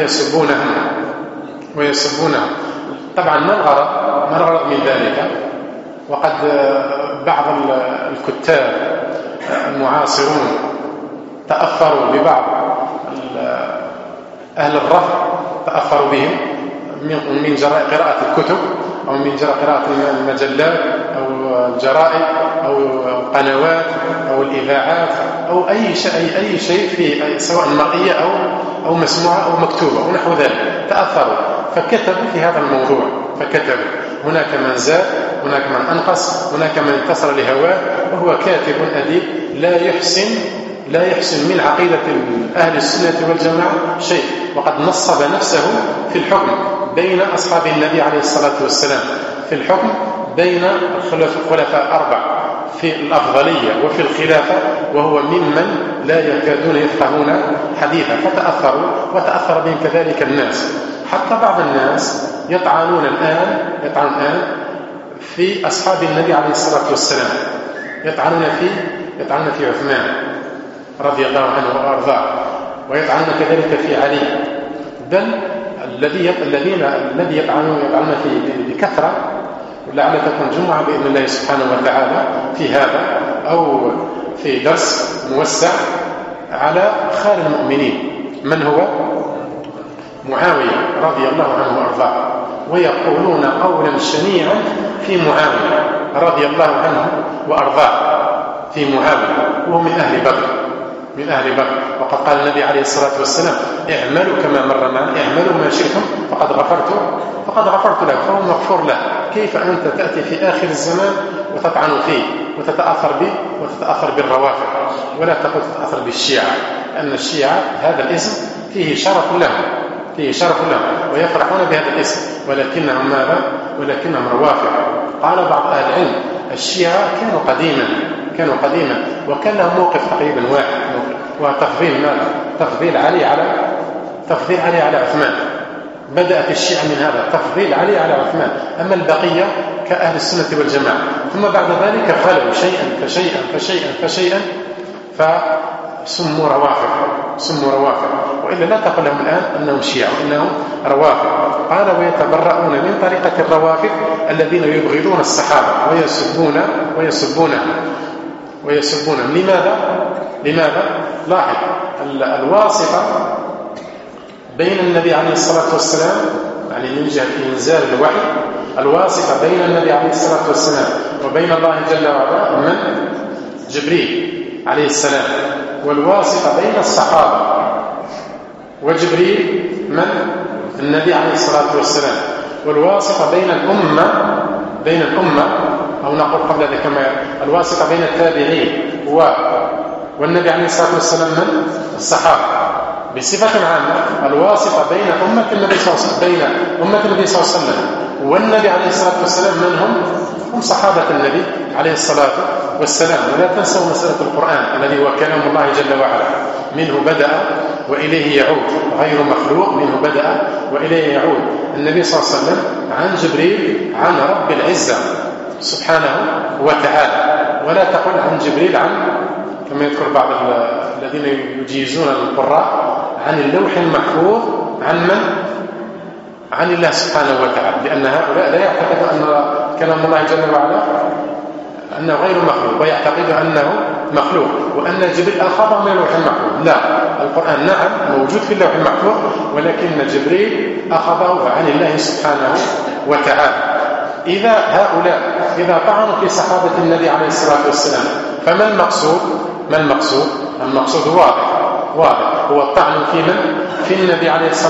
ويسبونهم. طبعا ما الغرض من ذلك؟ وقد بعض الكتاب المعاصرون تأثروا ببعض أهل الرفض، تأثروا بهم من جراء قراءة الكتب أو من جراء قراءة المجلات أو الجرائد أو القنوات أو الإذاعات أو أي شيء في سواء مرئية أو مسموعة أو مكتوبة ونحو ذلك. تأثروا فكتبوا في هذا الموضوع، فكتبوا هناك من زاد، هناك من أنقص، هناك من انتصر لهواه، وهو كاتب أديب لا يحسن من عقيدة أهل السنة والجماعة شيء، وقد نصب نفسه في الحكم بين أصحاب النبي عليه الصلاة والسلام، في الحكم بين الخلفاء 4، في الأفضلية وفي الخلافة، وهو ممن لا يكادون يفقهون حديثا، فتأثروا وتأثر بهم كذلك الناس. حتى بعض الناس يطعنون الآن في أصحاب النبي عليه الصلاة والسلام، يطعنون في عثمان رضي الله عنه وأرضاه، ويطعنون كذلك في علي، بل الذي يطعنون فيه بكثرة. ولعل تكون جمعة بإذن الله سبحانه وتعالى في هذا، أو في درس موسع على خال المؤمنين من هو معاوية رضي الله عنه وأرضاه، ويقولون قولا شنيعا في معاوية رضي الله عنه وأرضاه، في معاوية، وهو من أهل بدر. وقد قال النبي عليه الصلاة والسلام: اعملوا كما مر معنا، اعملوا ما شئتم فقد غفرت له، فهو مغفور له. كيف أنت تأتي في آخر الزمان وتطعن فيه وتتأثر به وتتأثر بالروافض، ولا تقول تتأثر بالشيعة، لأن الشيعة هذا الاسم فيه شرف لهم ويفرحون بهذا الاسم، ولكنهم ماذا؟ ولكنهم روافض. قال بعض أهل العلم: الشيعة كانوا قديما وكان لهم موقف تقريبا واحد، وتفضيل ماذا؟ تفضيل علي على عثمان. بدأت الشيعة من هذا، تفضيل علي على عثمان، أما البقية كأهل السنة والجماعة. ثم بعد ذلك خلوا شيئا فشيئا فسموا روافض، وإلا لا تقل لهم الآن أنهم شيعة وإنهم روافض. قال: ويتبرؤون من طريقة الروافض الذين يبغضون الصحابة ويسبونهم. لماذا؟ لاحظ، الواسطة بين النبي عليه الصلاة والسلام، يعني من جهة إنزال الوحي، الواسطة بين النبي عليه الصلاة والسلام وبين الله جل وعلا من؟ جبريل عليه السلام. والواسطة بين الصحابة وجبريل من؟ النبي عليه الصلاة والسلام. والواسطة بين الأمة أو نقول قبل ذلك كما الواسطة بين التابعين والنبي عليه الصلاة والسلام من؟ الصحابة. بصفة عامة الواسطة بين أمة النبي صلى الله عليه وسلم والنبي عليه الصلاة والسلام من هم صحابة النبي عليه الصلاة والسلام. ولا تنسوا مسألة القرآن الذي هو كلام الله جل وعلا، منه بدأ وإليه يعود، غير مخلوق، منه بدأ وإليه يعود. النبي صلى الله عليه وسلم عن جبريل عن رب العزة سبحانه وتعالى، ولا تقل عن جبريل عن كما يذكر بعض الذين يجيزون القراء عن اللوح المحفوظ عن من؟ عن الله سبحانه وتعالى، لأن هؤلاء لا يعتقد أن كلام الله جل وعلا أنه غير مخلوق، ويعتقد أنه مخلوق، وأن جبريل أخذه من اللوح المحفوظ. لا، القرآن نعم موجود في اللوح المحفوظ، ولكن جبريل أخذه عن الله سبحانه وتعالى. إذا طعنوا في صحابة النبي عليه الصلاة والسلام، فما المقصود؟ المقصود واضح، هو الطعن في من؟ في النبي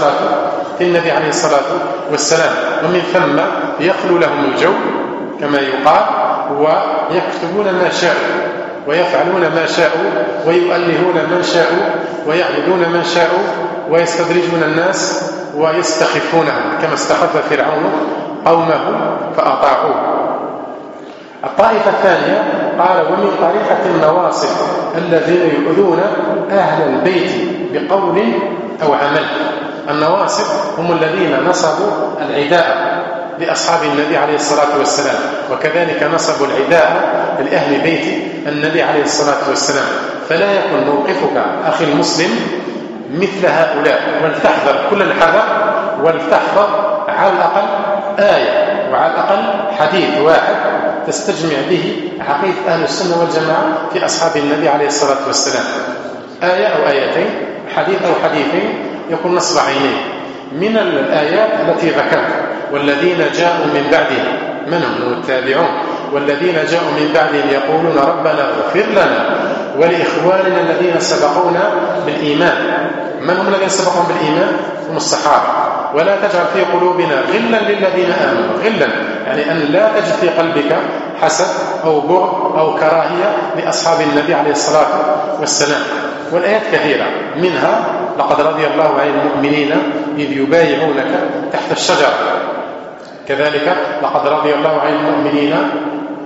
عليه الصلاة والسلام. ومن ثم يخلو لهم الجو كما يقال، ويكتبون ما شاءوا ويفعلون ما شاءوا ويؤلهون من شاءوا ويعبدون من شاءوا ويستدرجون الناس ويستخفونهم كما استخف فرعون قومه فأطاعوه. الطائفة الثانية قال: ومن طريقة النواصب الذين يؤذون أهل البيت بقول أو عمل. النواصب هم الذين نصبوا العداء لأصحاب النبي عليه الصلاة والسلام، وكذلك نصبوا العداء لأهل بيت النبي عليه الصلاة والسلام. فلا يكن موقفك أخي المسلم مثل هؤلاء، ولتحذر كل الحذر، ولتحفظ على الأقل آية وعلى الأقل حديث واحد تستجمع به عقيدة أهل السنة والجماعة في أصحاب النبي عليه الصلاة والسلام. آية أو آيتين، حديث أو حديثين، يكون نصب عينين من الآيات التي ذكرت. والذين جاءوا من بعدهم من هم؟ التابعون. والذين جاءوا من بعدهم يقولون ربنا اغفر لنا ولإخواننا الذين سبقونا بالإيمان. من هم الذين سبقون بالإيمان؟ هم الصحابة. ولا تجعل في قلوبنا غلا للذين آمنوا. غلا يعني أن لا تجد في قلبك حسد أو بغض أو كراهية لأصحاب النبي عليه الصلاة والسلام. والآيات كثيرة، منها لقد رضي الله عن المؤمنين إذ يبايعونك تحت الشجرة. كذلك لقد رضي الله عن المؤمنين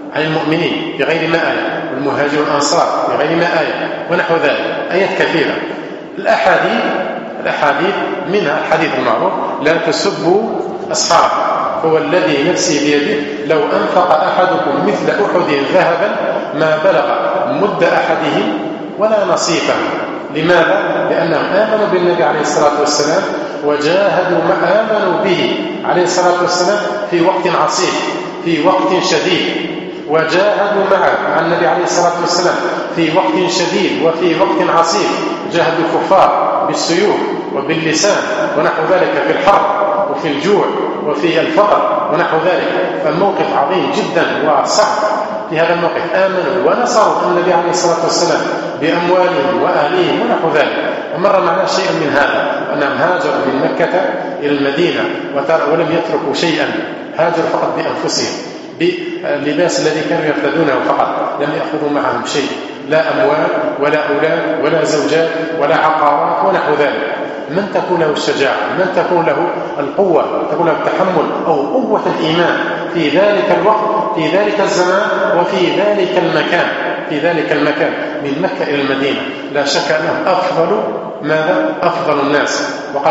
عن المؤمنين بغير ما آية، والمهاجر والأنصار بغير ما آية، ونحو ذلك آيات كثيرة. الأحاديث منها الحديث المعروف: لا تسبوا أصحابي هو الذي نفسي بيده لو أنفق أحدكم مثل أحد ذهبا ما بلغ مد أحدهم ولا نصيفه. لماذا؟ لأنهم آمنوا بالنبي عليه الصلاة والسلام وجاهدوا ما آمنوا به عليه الصلاة والسلام في وقت عصيب، في وقت شديد، وجاهدوا مع النبي عليه الصلاة والسلام في وقت شديد وفي وقت عصيب. جاهدوا الكفار بالسيوف وباللسان ونحو ذلك في الحرب وفي الجوع وفي الفقر ونحو ذلك. فالموقف عظيم جدا وصعب. في هذا الموقف آمنوا ونصروا النبي عليه الصلاة والسلام بأموالهم وأهلهم ونحو ذلك. ومر معنا شيء من هذا، أنهم هاجروا من مكة إلى المدينة ولم يتركوا شيئا، هاجروا فقط بأنفسهم، باللباس الذي كانوا يرتدونه فقط، لم يأخذوا معهم شيء، لا أموال ولا أولاد ولا زوجات ولا عقارات ونحو ذلك. من تكون له الشجاعة، من تكون له القوة، تكون له التحمل أو قوة الإيمان في ذلك الوقت، في ذلك الزمان، وفي ذلك المكان، في ذلك المكان من مكة إلى المدينة. لا شك أنهم أفضل الناس. وقد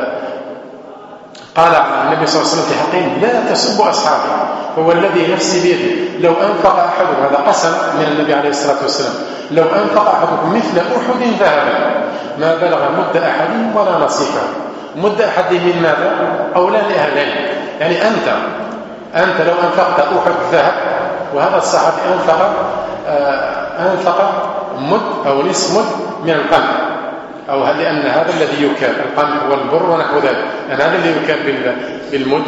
قال النبي صلى الله عليه وسلم في حقهم: لا تسبوا أصحابي هو الذي نفسي بيده لو أنفق أحدكم، هذا قسم من النبي عليه الصلاة والسلام، لو أنفق أحدكم مثل أحد ذهبا ما بلغ مد أحدهم ولا نصيفه. مد أحدهم من ماذا؟ أولى لأهلين. يعني أنت لو أنفقت أحد ذهب، وهذا الصحابي أنفق مد أو نصف مد من القمح، أو لأن هذا الذي يكال القمح والبر ونحو ذلك، يعني هذا الذي يكال بالمد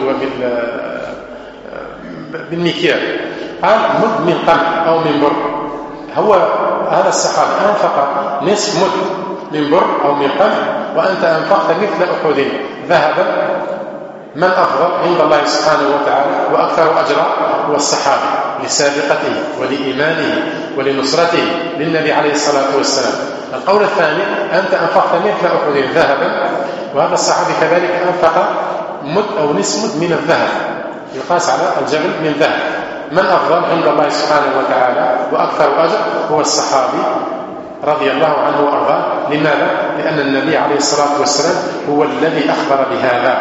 وبالمكيال. قال مد من قمح أو من بر. هو هذا الصحابي أنفق نصف مد من بر أو من قمح، وأنت أنفقت مثل أحد ذهبا. من أفضل عند الله سبحانه وتعالى وأكثر أجرا؟ هو الصحابي، لسابقته ولإيمانه ولنصرته للنبي عليه الصلاة والسلام. القول الثاني: أنت أنفقت مثل أحد ذهبا، وهذا الصحابي كذلك أنفق مد أو نصف مد من الذهب، يقاس على الجبل من ذهب. من أفضل عند الله سبحانه وتعالى وأكثر أجر؟ هو الصحابي رضي الله عنه وأرضاه. لماذا؟ لأن النبي عليه الصلاة والسلام هو الذي أخبر بهذا.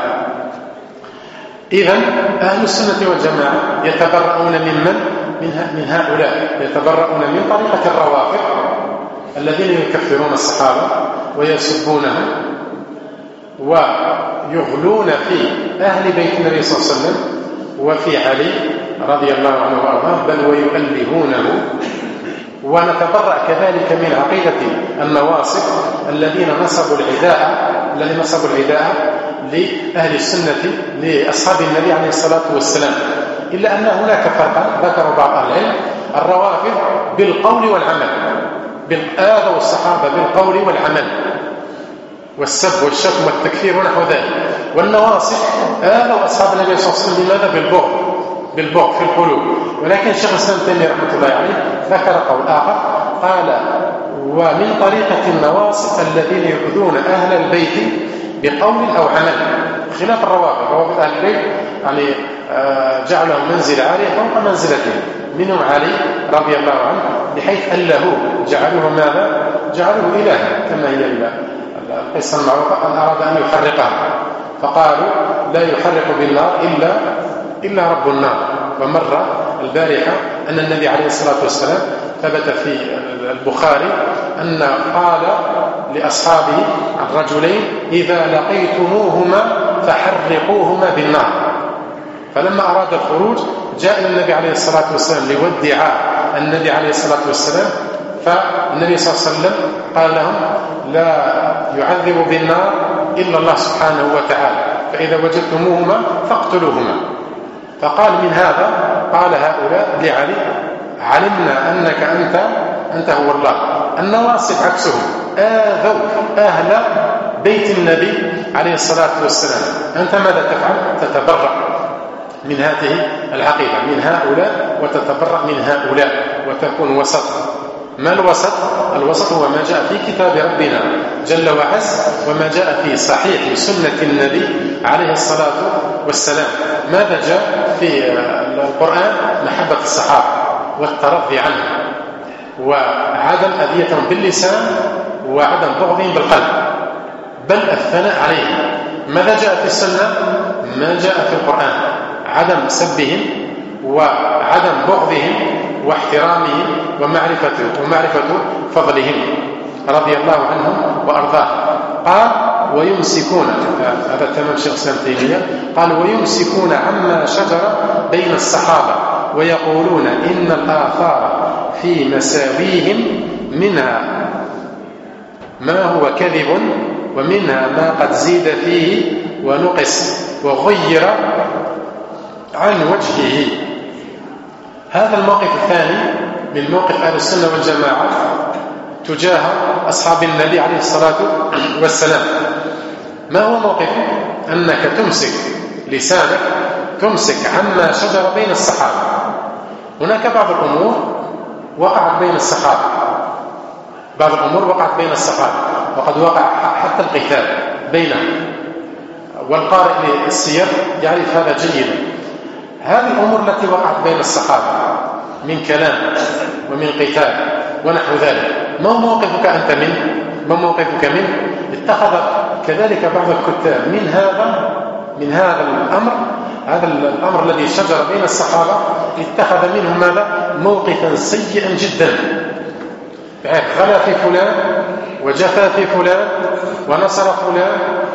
إذن أهل السنة والجماعة يتبرؤون من هؤلاء، يتبرؤون من طريقة الروافض الذين يكفرون الصحابة ويسبونهم ويغلون في أهل بيت النبي صلى الله عليه وسلم وفي علي رضي الله عنه وأرضاه، بل ويؤلهونه. ونتبرأ كذلك من عقيدة النواصب الذين نصبوا العداء لأهل السنة لأصحاب النبي عليه الصلاة والسلام. إلا أن هناك فرقا ذكر بعض أهل العلم: الروافض بالقول والعمل، آذوا الصحابة بالقول والعمل والسب والشتم والتكفير ونحو ذلك. والنواصب آذوا أصحاب النبي صلى الله عليه وسلم بماذا؟ بالبغض في القلوب. ولكن الشيخ الإسلام ابن تيمية رحمة الله عليه ذكر قول آخر، قال: ومن طريقة النواصب الذين يؤذون أهل البيت بقول أو عمل، خلاف روافض أهل البيت يعني جعلهم منزل عالية فوق منزلتهم. منهم علي رضي الله عنه، بحيث ألهوه، جعلوه ماذا؟ جعلوه إلها، كما هي القصة المعروفة أن أراد أن يحرقها، فقالوا: لا يحرق بالنار إلا رب النار. ومر البارحة أن النبي عليه الصلاة والسلام ثبت في البخاري أن قال لأصحابه الرجلين: إذا لقيتموهما فحرقوهما بالنار. فلما أراد الخروج جاء النبي عليه الصلاة والسلام ليودع النبي عليه الصلاة والسلام، فالنبي صلى الله عليه وسلم قال لهم: لا يعذب بالنار إلا الله سبحانه وتعالى، فإذا وجدتموهما فاقتلوهما. فقال: من هذا قال هؤلاء لعلي: علمنا أنك أنت هو الله. النواصب عكسهم، آذوا أهل بيت النبي عليه الصلاة والسلام. أنت ماذا تفعل؟ تتبرأ من هذه العقيدة، من هؤلاء، وتتبرأ من هؤلاء وتكون وسط. ما الوسط؟ الوسط هو ما جاء في كتاب ربنا جل وعز، وما جاء في صحيح سنة النبي عليه الصلاة والسلام. ماذا جاء في القرآن؟ محبة الصحابة، والترضي عنه، وعدم أذيتهم باللسان وعدم بغضهم بالقلب، بل الثناء عليهم. ماذا جاء في السنة؟ ما جاء في القرآن، عدم سبهم وعدم بغضهم واحترامهم ومعرفة فضلهم رضي الله عنهم وأرضاه. قال ويمسكون، هذا تمام شيخ الإسلام تيمية، قال ويمسكون عما شجر بين الصحابة ويقولون إن الآثار في مساويهم منها ما هو كذب ومنها ما قد زيد فيه ونقص وغير عن وجهه. هذا الموقف الثاني من موقف أهل السنة والجماعة تجاه أصحاب النبي عليه الصلاة والسلام. ما هو موقف؟ أنك تمسك لسانك، تمسك عما شجر بين الصحابة. هناك بعض الأمور وقعت بين الصحابة، بعض الأمور وقعت بين الصحابة، وقد وقع حتى القتال بينهم، والقارئ للسير يعرف هذا جيدا. هذه الأمور التي وقعت بين الصحابة من كلام ومن قتال ونحو ذلك، ما موقفك أنت منه؟ ما موقفك منه؟ اتخذ كذلك بعض الكتاب من هذا الأمر، هذا الأمر الذي شجر بين الصحابة، اتخذ منه ماذا؟ موقفا سيئا جدا، غلا في فلان وجفى في فلان ونصر فلان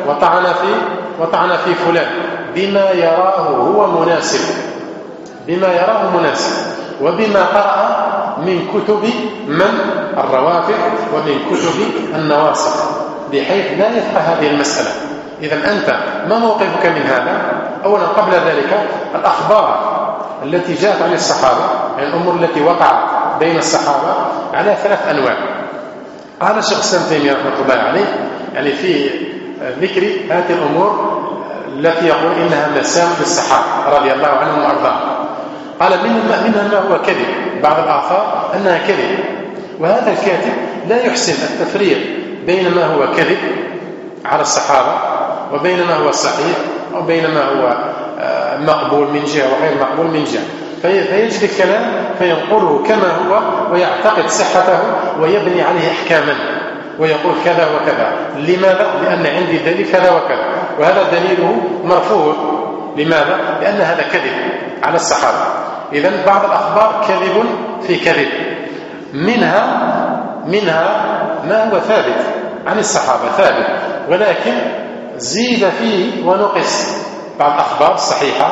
وطعن في فلان بما يراه هو مناسب، بما يراه مناسب، وبما قرأ من كتب من الروافع ومن كتب النواصب، بحيث لا يفقه هذه المسألة. إذن أنت ما موقفك من هذا؟ أولا قبل ذلك الأخبار التي جاءت عن الصحابة، يعني الأمور التي وقعت بين الصحابة على 3 أنواع. قال الشيخ الإسلام تيمية رحمة الله عليه يعني في ذكر هذه الأمور التي يقول إنها مساوئ للصحابة رضي الله عنهم وأرضاهم. قال منها ما هو كذب، بعض الآثار أنها كذب، وهذا الكاتب لا يحسن التفريق بين ما هو كذب على الصحابة وبين ما هو صحيح وبين ما هو مقبول من جهة وغير مقبول من جهة، فيجد الكلام فينقله كما هو ويعتقد صحته ويبني عليه أحكاما ويقول كذا وكذا. لماذا؟ لأن عندي دليل كذا وكذا، وهذا دليله مرفوض. لماذا؟ لأن هذا كذب على الصحابة. إذن بعض الأخبار كذب في كذب، منها ما هو ثابت عن الصحابة ثابت، ولكن زيد فيه ونقص. بعض الأخبار صحيحة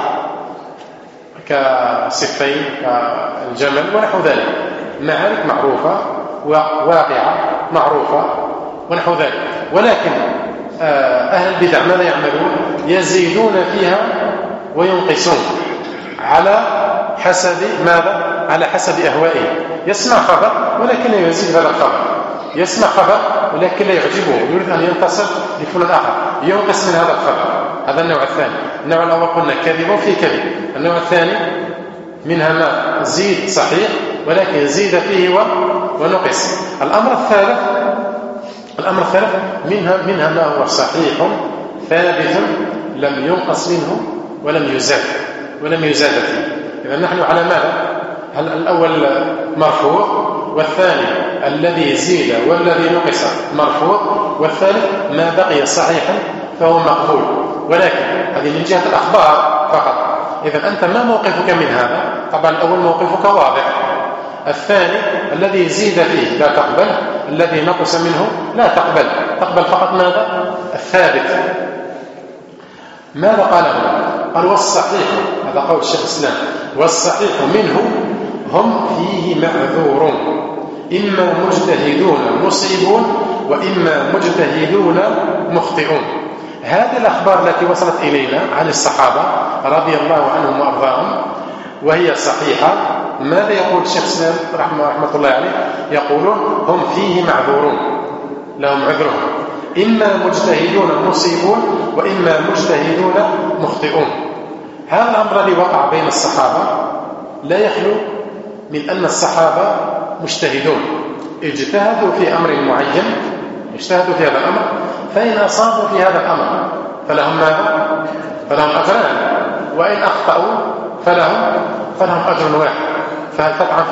كسفين كالجمل ونحو ذلك، معارك معروفة وواقعة معروفة ونحو ذلك، ولكن أهل البدع ماذا يعملون؟ يزيدون فيها وينقصون على حسب ماذا؟ على حسب أهوائهم. يسمع خبر ولكن يزيد هذا الخبر، يسمع خبر ولكن لا يعجبه، يريد أن ينتصر لفلان آخر، ينقص من هذا الخبر. هذا النوع الثاني. النوع الأول قلنا كذب في كذب. النوع الثاني منها ما زيد صحيح ولكن زيد فيه ونقص. الأمر الثالث منها ما هو صحيح ثابت لم ينقص منه ولم يزاد فيه. إذا نحن على ماذا؟ هل الأول مرفوض، والثاني الذي زيد والذي نقص مرفوض، والثالث ما بقي صحيحا فهو مقبول، ولكن هذه من جهة الأخبار فقط. إذا أنت ما موقفك من هذا؟ طبعا الأول موقفك واضح، الثاني الذي زيد فيه لا تقبل، الذي نقص منه لا تقبل فقط ماذا؟ الثابت. ماذا قال هنا؟ قال والصحيح، هذا قول الشيخ الإسلام، والصحيح منه هم فيه معذورون، إما مجتهدون مصيبون وإما مجتهدون مخطئون. هذه الأخبار التي وصلت إلينا عن الصحابة رضي الله عنهم وأرضاهم وهي صحيحة، ماذا يقول الشيخ الإسلام رحمة الله عليه؟ يقولون هم فيه معذورون، لهم عذرهم، إما مجتهدون مصيبون وإما مجتهدون مخطئون. هذا الأمر الذي وقع بين الصحابة لا يخلو من أن الصحابة مجتهدون، اجتهدوا في أمر معين، اجتهدوا في هذا الأمر، فإن أصابوا في هذا الأمر فلهم ماذا؟ فلهم أجران، وإن أخطأوا فلهم أجر واحد. فهل تطعن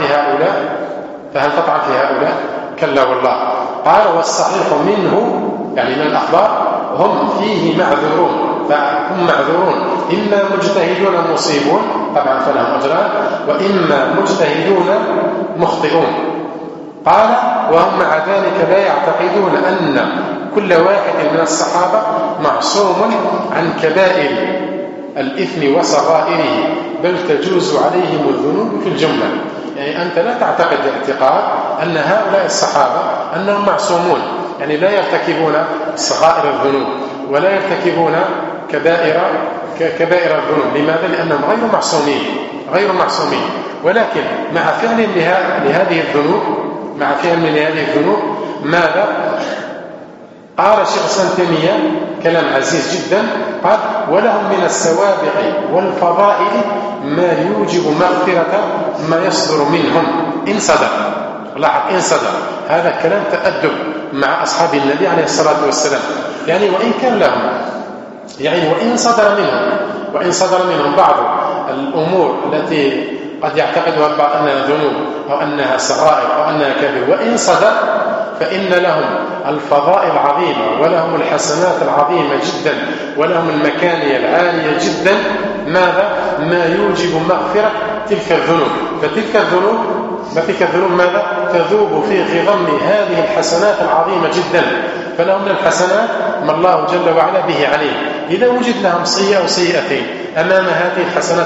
في هؤلاء؟ كلا والله. قال والصحيح منه يعني من الأخبار هم فيه معذورون، فهم معذورون، إما مجتهدون مصيبون طبعا فلهم أجران، وإما مجتهدون مخطئون. قال وهم مع ذلك لا يعتقدون أن كل واحد من الصحابة معصوم عن كبائر الإثم وصغائره، بل تجوز عليهم الذنوب في الجملة. يعني أنت لا تعتقد اعتقاد أن هؤلاء الصحابة أنهم معصومون، يعني لا يرتكبون صغائر الذنوب ولا يرتكبون كبائر الذنوب. لماذا؟ لأنهم غير معصومين، ولكن مع فعل لهذه الذنوب ماذا؟ قال الشيخ الإسلام تيمية كلام عزيز جدا، قال ولهم من السوابق والفضائل ما يوجب مغفرة ما يصدر منهم إن صدر. لاحظ إن صدر، هذا كلام تأدب مع أصحاب النبي عليه الصلاة والسلام. يعني وإن كان لهم، يعني وإن صدر منهم بعض الأمور التي قد يعتقدها البعض أنها ذنوب أو أنها صغائر أو أنها كبير، وإن صدر فإن لهم الفضائل العظيمة ولهم الحسنات العظيمة جدا ولهم المكانية العالية جدا. ماذا؟ ما يوجب مغفرة تلك الذنوب. فتلك الذنوب ماذا؟ تذوب في غضم هذه الحسنات العظيمة جدا. فلهم من الحسنات ما الله جل وعلا به عليه. إذا وجد لهم سيئة أو سيئتين أمام هذه الحسنات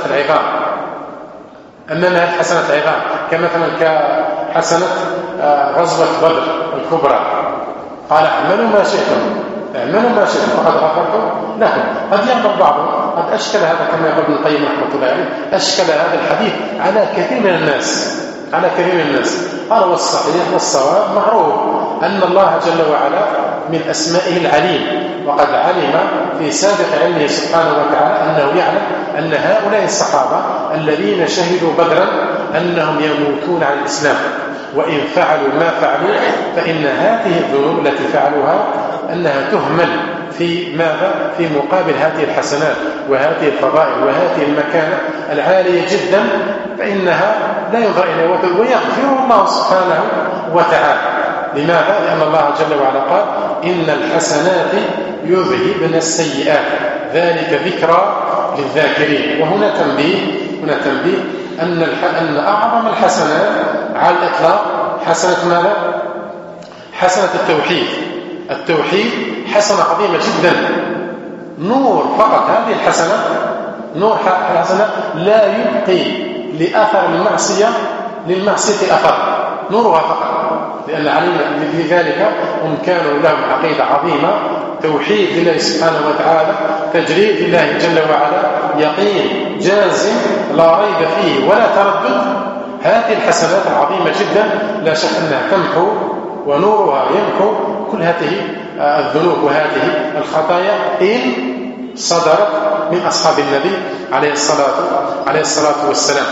العظام، كمثلا كحسنة غزوة بدر الكبرى، قال اعملوا ما شئتم فقد غفرت لكم. قد يقول بعضهم قد أشكل هذا، كما يقول ابن القيم رحمه الله عليه، أشكل هذا الحديث على كثير من الناس. قال والصحيح والصواب معروف أن الله جل وعلا من أسمائه العليم، وقد علم في سابق علمه سبحانه وتعالى أنه يعلم أن هؤلاء الصحابة الذين شهدوا بدرا أنهم يموتون على الإسلام، وإن فعلوا ما فعلوا فإن هذه الذنوب التي فعلوها أنها تهمل في ماذا؟ في مقابل هذه الحسنات وهذه الفضائل وهذه المكانة العالية جدا، فإنها لا ينظر إليها ويغفر الله سبحانه وتعالى. لماذا؟ لأن الله جل وعلا قال إن الحسنات يذهبن السيئات ذلك ذكرى للذاكرين. وهنا تنبيه أن أعظم الحسنات على الإطلاق حسنة ماذا؟ حسنة التوحيد حسنة عظيمة جدا. نور فقط هذه الحسنة، نور حسنة لا يبقي لأثر للمعصية أثر، نورها فقط. لأن علمنا لذلك هم كانوا لهم عقيدة عظيمة، توحيد لله سبحانه وتعالى، تجريد لله جل وعلا، يقين جازم لا ريب فيه ولا تردد. هذه الحسنات العظيمة جدا لا شك أنها تمحو ونورها يمحو كل هذه الذنوب وهذه الخطايا إن صدرت من أصحاب النبي عليه الصلاة والسلام.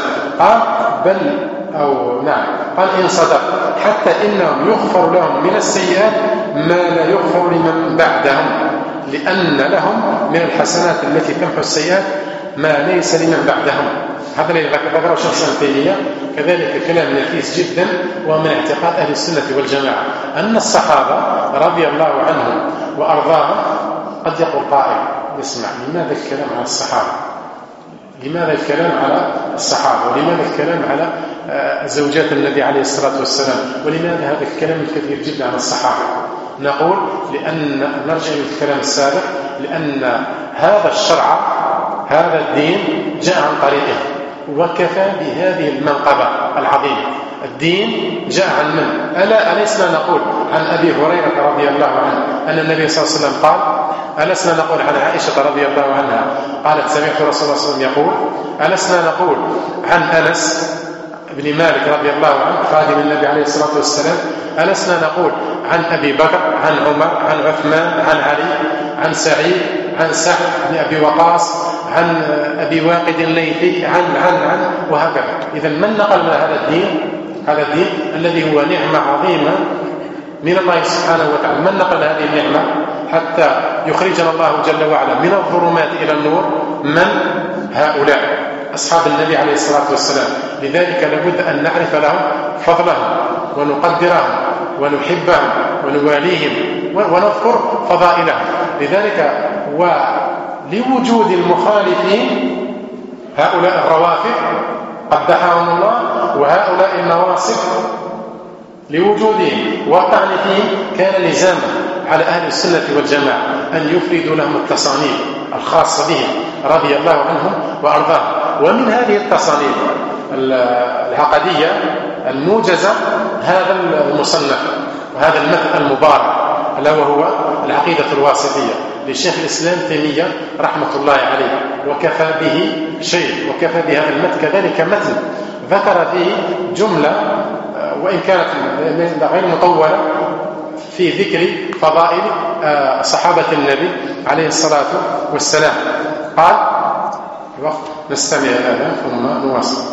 قال إن صدر حتى إنهم يغفر لهم من السيئات ما لا يغفر لمن بعدهم، لأن لهم من الحسنات التي تمحو السيئات ما ليس لمن بعدهم. هذا الذي ذكره شيخ الإسلام تيمية، كذلك كلام نفيس جدا، ومن اعتقاد أهل السنة والجماعة أن الصحابة رضي الله عنهم وأرضاهم. قد يقول قائل اسمع، لماذا الكلام على الصحابة؟ لماذا الكلام على الصحابة؟ ولماذا الكلام على زوجات النبي عليه الصلاة والسلام؟ ولماذا هذا الكلام الكثير جدا عن الصحابة؟ نقول لأن نرجع للكلام السابق، لأن هذا الشرع هذا الدين جاء عن طريقه، وكفى بهذه المنقبة العظيمة. الدين جاء عن من؟ ألسنا نقول عن أبي هريرة رضي الله عنه أن النبي صلى الله عليه وسلم قال؟ ألسنا نقول عن عائشة رضي الله عنها قالت سمعت رسول الله صلى الله عليه وسلم يقول؟ ألسنا نقول عن أنس بن مالك رضي الله عنه خادم النبي عليه الصلاة والسلام؟ ألسنا نقول عن أبي بكر، عن عمر، عن عثمان، عن علي، عن سعيد، عن سعد بن أبي وقاص، عن أبي واقد الليثي، عن وهكذا. إذا من نقل لنا هذا الدين الذي هو نعمة عظيمة من الله سبحانه وتعالى؟ من نقل هذه النعمة حتى يخرجنا الله جل وعلا من الظلمات إلى النور؟ من؟ أصحاب النبي عليه الصلاة والسلام. لذلك لابد أن نعرف لهم فضلهم ونقدرهم ونحبهم ونواليهم ونذكر فضائلهم. لذلك ولوجود المخالفين هؤلاء الروافض قبحهم الله وهؤلاء النواصب لوجودهم والطعن فيهم كان لزاما على أهل السنة والجماعة أن يفردوا لهم التصانيف الخاصة بهم رضي الله عنهم وأرضاهم. ومن هذه التصانيف العقدية الموجزة هذا المصنف وهذا المثل المبارك ألا وهو العقيدة الواسطية للشيخ الإسلام تيمية رحمة الله عليه. وكفى به شيء، وكفى بهذا المتن كذلك متن ذكر فيه جملة وإن كانت غير مطولة في ذكر فضائل صحابة النبي عليه الصلاة والسلام. قال نستمع الآن ثم نواصل.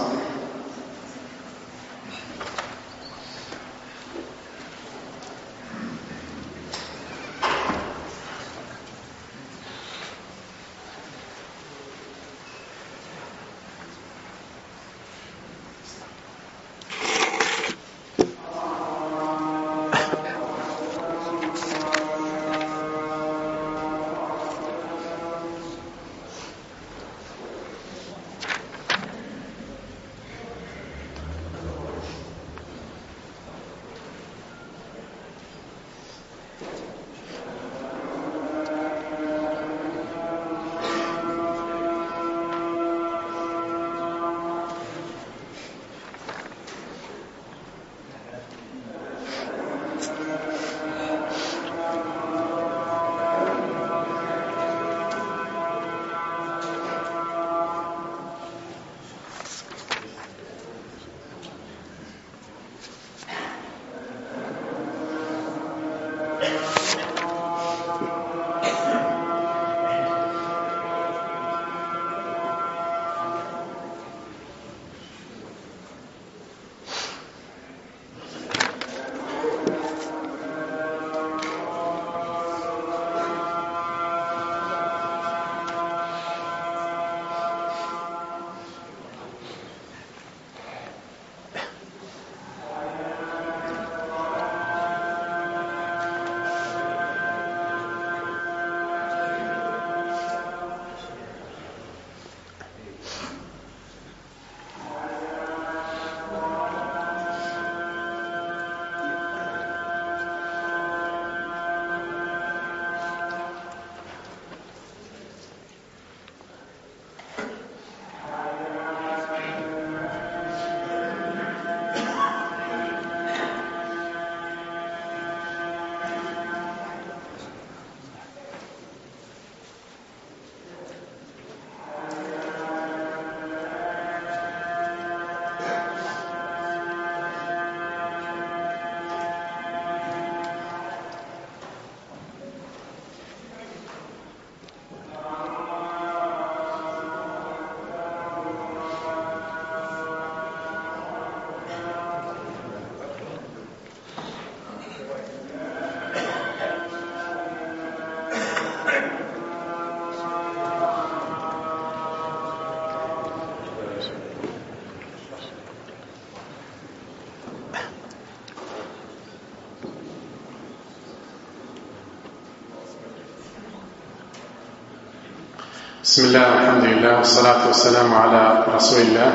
بسم الله والحمد لله والصلاة والسلام على رسول الله.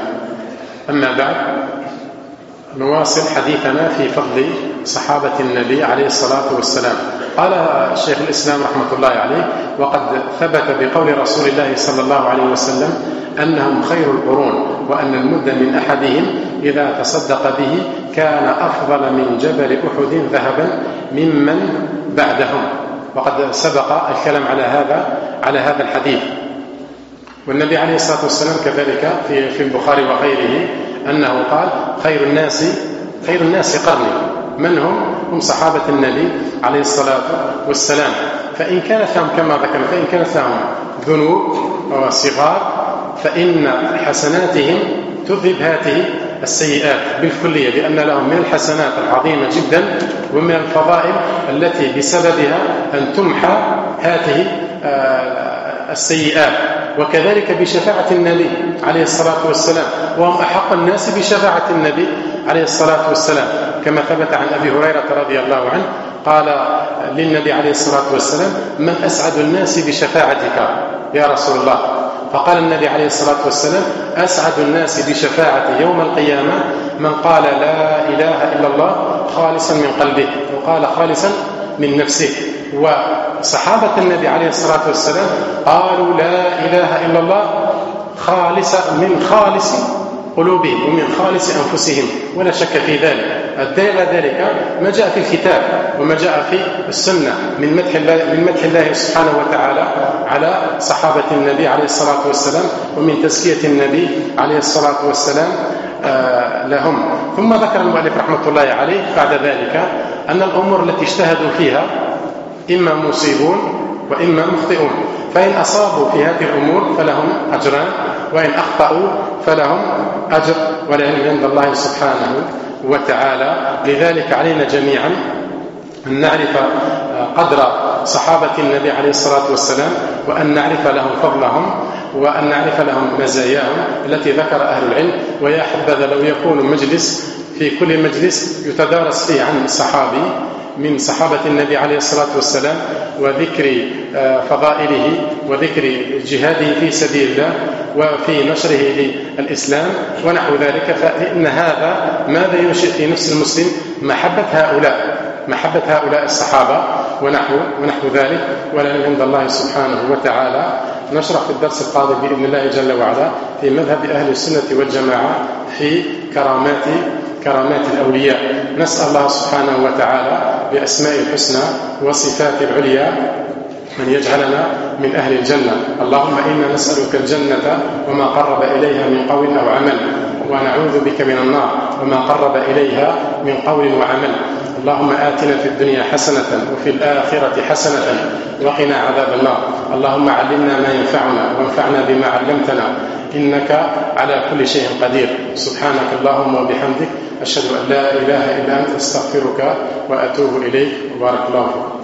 أما بعد نواصل حديثنا في فضل صحابة النبي عليه الصلاة والسلام. قال الشيخ الإسلام رحمة الله عليه: وقد ثبت بقول رسول الله صلى الله عليه وسلم أنهم خير القرون، وأن المد من أحدهم إذا تصدق به كان أفضل من جبل أحد ذهبا ممن بعدهم. وقد سبق الكلام على هذا الحديث. والنبي عليه الصلاة والسلام كذلك في البخاري وغيره أنه قال: خير الناس قرني. من هم صحابة النبي عليه الصلاة والسلام. فإن كانت لهم كما ذكرنا، فإن كانت لهم ذنوب وصغار فإن حسناتهم تذهب هذه السيئات بالكلية، لأن لهم من الحسنات العظيمة جدا ومن الفضائل التي بسببها أن تمحى هذه السيئات. وكذلك بشفاعة النبي عليه الصلاة والسلام، وهم أحق الناس بشفاعة النبي عليه الصلاة والسلام، كما ثبت عن أبي هريرة رضي الله عنه قال للنبي عليه الصلاة والسلام: من أسعد الناس بشفاعتك يا رسول الله؟ فقال النبي عليه الصلاة والسلام: أسعد الناس بشفاعة يوم القيامة من قال لا إله إلا الله خالصا من قلبه، وقال خالصا من نفسه. وصحابة النبي عليه الصلاة والسلام قالوا لا إله إلا الله من خالص قلوبهم ومن خالص أنفسهم، ولا شك في ذلك. الدليل على ذلك ما جاء في الكتاب وما جاء في السنة من مدح الله سبحانه وتعالى على صحابة النبي عليه الصلاة والسلام، ومن تزكية النبي عليه الصلاة والسلام لهم. ثم ذكر المؤلف رحمة الله عليه بعد ذلك أن الأمور التي اجتهدوا فيها إما مصيبون وإما مخطئون، فإن أصابوا في هذه الأمور فلهم أجران، وإن أخطأوا فلهم أجر والعلم عند الله سبحانه وتعالى. لذلك علينا جميعا أن نعرف قدر صحابة النبي عليه الصلاة والسلام، وأن نعرف لهم فضلهم، وأن نعرف لهم مزاياهم التي ذكر أهل العلم. ويا حبذا لو يكون مجلس في كل مجلس يتدارس فيه عن صحابي من صحابة النبي عليه الصلاة والسلام، وذكر فضائله وذكر جهاده في سبيل الله وفي نشره للإسلام ونحو ذلك، فإن هذا ماذا ينشئ في نفس المسلم؟ محبة هؤلاء الصحابة ونحو ذلك، والعلم عند الله سبحانه وتعالى. نشرح في الدرس القادم بإذن الله جل وعلا في مذهب أهل السنة والجماعة في كرامات الأولياء. نسأل الله سبحانه وتعالى بأسماء الحسنى وصفات العليا من يجعلنا من أهل الجنة. اللهم إنا نسألك الجنة وما قرب إليها من قول أو عمل، ونعوذ بك من النار وما قرب إليها من قول وعمل. اللهم آتنا في الدنيا حسنة وفي الآخرة حسنة وقنا عذاب النار. اللهم علمنا ما ينفعنا وانفعنا بما علمتنا، إنك على كل شيء قدير. سبحانك اللهم وبحمدك، أشهد أن لا إله إلا أنت، أستغفرك وأتوب إليك. وبارك الله فيك.